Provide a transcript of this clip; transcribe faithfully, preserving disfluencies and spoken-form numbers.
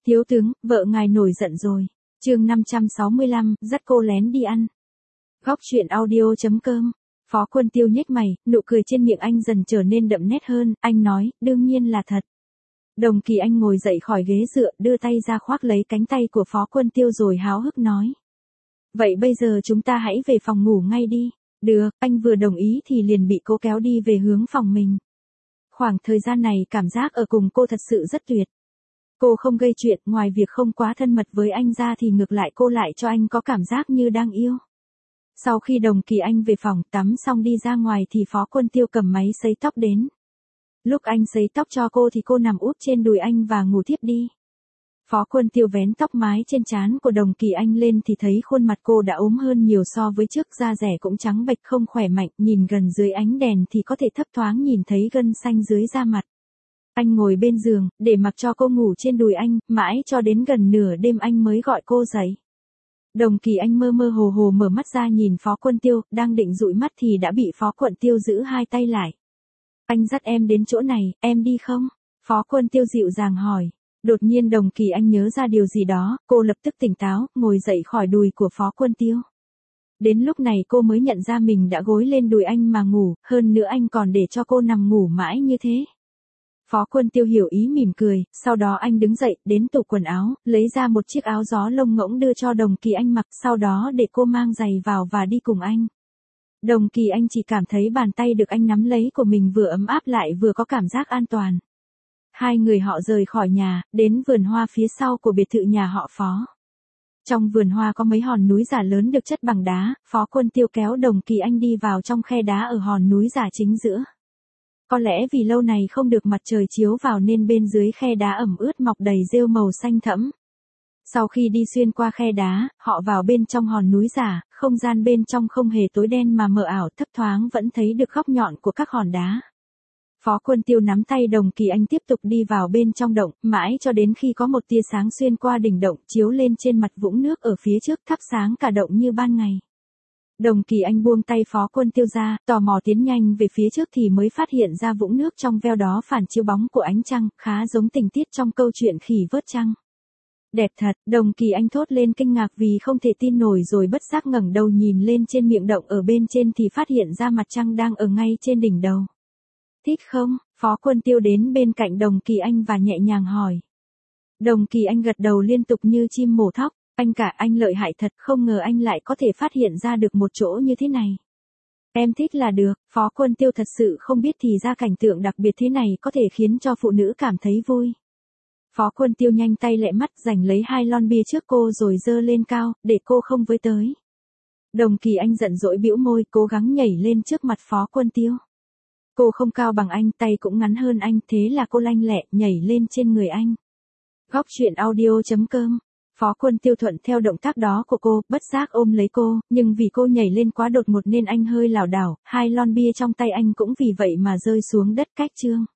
Thiếu tướng, vợ ngài nổi giận rồi. Chương năm trăm sáu mươi lăm, dắt cô lén đi ăn. Góc truyện audio.com. Phó Quân Tiêu nhếch mày, nụ cười trên miệng anh dần trở nên đậm nét hơn, anh nói, đương nhiên là thật. Đồng Kỳ Anh ngồi dậy khỏi ghế dựa, đưa tay ra khoác lấy cánh tay của Phó Quân Tiêu rồi háo hức nói. Vậy bây giờ chúng ta hãy về phòng ngủ ngay đi. Được, anh vừa đồng ý thì liền bị cô kéo đi về hướng phòng mình. Khoảng thời gian này cảm giác ở cùng cô thật sự rất tuyệt. Cô không gây chuyện, ngoài việc không quá thân mật với anh ra thì ngược lại cô lại cho anh có cảm giác như đang yêu. Sau khi Đồng Kỳ Anh về phòng tắm xong đi ra ngoài thì Phó Quân Tiêu cầm máy sấy tóc đến. Lúc anh sấy tóc cho cô thì cô nằm úp trên đùi anh và ngủ thiếp đi. Phó Quân Tiêu vén tóc mái trên trán của Đồng Kỳ Anh lên thì thấy khuôn mặt cô đã ốm hơn nhiều so với trước, da rẻ cũng trắng bệch không khỏe mạnh, nhìn gần dưới ánh đèn thì có thể thấp thoáng nhìn thấy gân xanh dưới da mặt. Anh ngồi bên giường, để mặc cho cô ngủ trên đùi anh, mãi cho đến gần nửa đêm anh mới gọi cô dậy. Đồng Kỳ Anh mơ mơ hồ hồ mở mắt ra nhìn Phó Quân Tiêu, đang định dụi mắt thì đã bị Phó Quân Tiêu giữ hai tay lại. Anh dắt em đến chỗ này, em đi không? Phó Quân Tiêu dịu dàng hỏi. Đột nhiên Đồng Kỳ Anh nhớ ra điều gì đó, cô lập tức tỉnh táo, ngồi dậy khỏi đùi của Phó Quân Tiêu. Đến lúc này cô mới nhận ra mình đã gối lên đùi anh mà ngủ, hơn nữa anh còn để cho cô nằm ngủ mãi như thế. Phó Quân Tiêu hiểu ý mỉm cười, sau đó anh đứng dậy, đến tủ quần áo, lấy ra một chiếc áo gió lông ngỗng đưa cho Đồng Kỳ Anh mặc, sau đó để cô mang giày vào và đi cùng anh. Đồng Kỳ Anh chỉ cảm thấy bàn tay được anh nắm lấy của mình vừa ấm áp lại vừa có cảm giác an toàn. Hai người họ rời khỏi nhà, đến vườn hoa phía sau của biệt thự nhà họ Phó. Trong vườn hoa có mấy hòn núi giả lớn được chất bằng đá, Phó Quân Tiêu kéo Đồng Kỳ Anh đi vào trong khe đá ở hòn núi giả chính giữa. Có lẽ vì lâu này không được mặt trời chiếu vào nên bên dưới khe đá ẩm ướt mọc đầy rêu màu xanh thẫm. Sau khi đi xuyên qua khe đá, họ vào bên trong hòn núi giả, không gian bên trong không hề tối đen mà mờ ảo, thấp thoáng vẫn thấy được góc nhọn của các hòn đá. Phó Quân Tiêu nắm tay Đồng Kỳ Anh tiếp tục đi vào bên trong động, mãi cho đến khi có một tia sáng xuyên qua đỉnh động chiếu lên trên mặt vũng nước ở phía trước thắp sáng cả động như ban ngày. Đồng Kỳ Anh buông tay Phó Quân Tiêu ra, tò mò tiến nhanh về phía trước thì mới phát hiện ra vũng nước trong veo đó phản chiếu bóng của ánh trăng, khá giống tình tiết trong câu chuyện Khỉ vớt trăng. Đẹp thật, Đồng Kỳ Anh thốt lên kinh ngạc vì không thể tin nổi rồi bất giác ngẩng đầu nhìn lên trên miệng động ở bên trên thì phát hiện ra mặt trăng đang ở ngay trên đỉnh đầu. Thích không? Phó Quân Tiêu đến bên cạnh Đồng Kỳ Anh và nhẹ nhàng hỏi. Đồng Kỳ Anh gật đầu liên tục như chim mổ thóc. Anh cả, anh lợi hại thật, không ngờ anh lại có thể phát hiện ra được một chỗ như thế này. Em thích là được. Phó Quân Tiêu thật sự không biết thì ra cảnh tượng đặc biệt thế này có thể khiến cho phụ nữ cảm thấy vui. Phó Quân Tiêu nhanh tay lẹ mắt giành lấy hai lon bia trước cô rồi giơ lên cao, để cô không với tới. Đồng Kỳ Anh giận dỗi bĩu môi, cố gắng nhảy lên trước mặt Phó Quân Tiêu. Cô không cao bằng anh, tay cũng ngắn hơn anh, thế là cô lanh lẹ nhảy lên trên người anh. Góc truyện audio.com. Phó Quân Tiêu thuận theo động tác đó của cô, bất giác ôm lấy cô, nhưng vì cô nhảy lên quá đột ngột nên anh hơi lảo đảo, hai lon bia trong tay anh cũng vì vậy mà rơi xuống đất cách chương.